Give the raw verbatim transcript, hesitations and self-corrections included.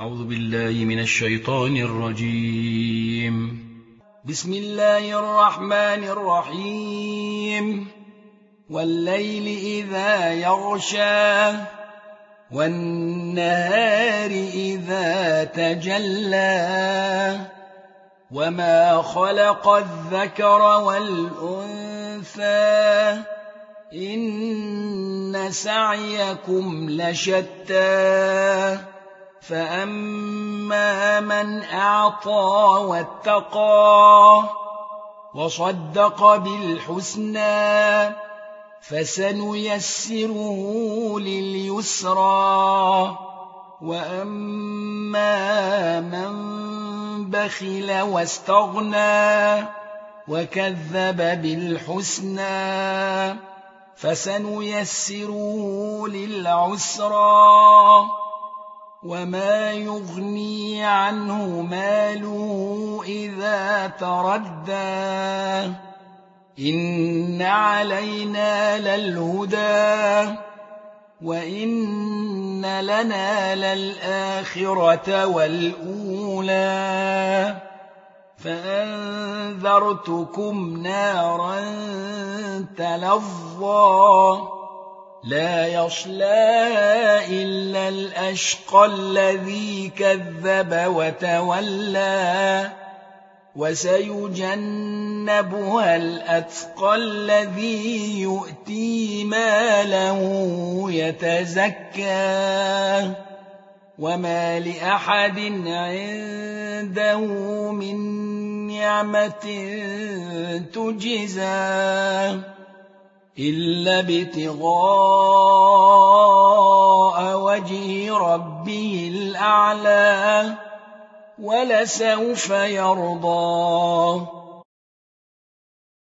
أعوذ بالله من الشيطان الرجيم. بسم الله الرحمن الرحيم. والليل إذا يغشى والنهار إذا تجلى وما خلق الذكر والأنثى إن سعيكم لشتى فأما من أعطى واتقى وصدق بالحسنى فسنيسره لليسرى وأما من بخل واستغنى وكذب بالحسنى فسنيسره للعسرى وما يغني عنه ماله إذا تردى إن علينا للهدى وإن لنا للآخرة والأولى فأنذرتكم نارا تلظى لا يصلاها إلا الأشقى الذي كذب وتولى وسيجنبها الأتقى الذي يؤتي ماله يتزكى وما لأحد عنده من نعمة تجزى إلا ابتغاء وجه ربه الأعلى ولسوف يرضى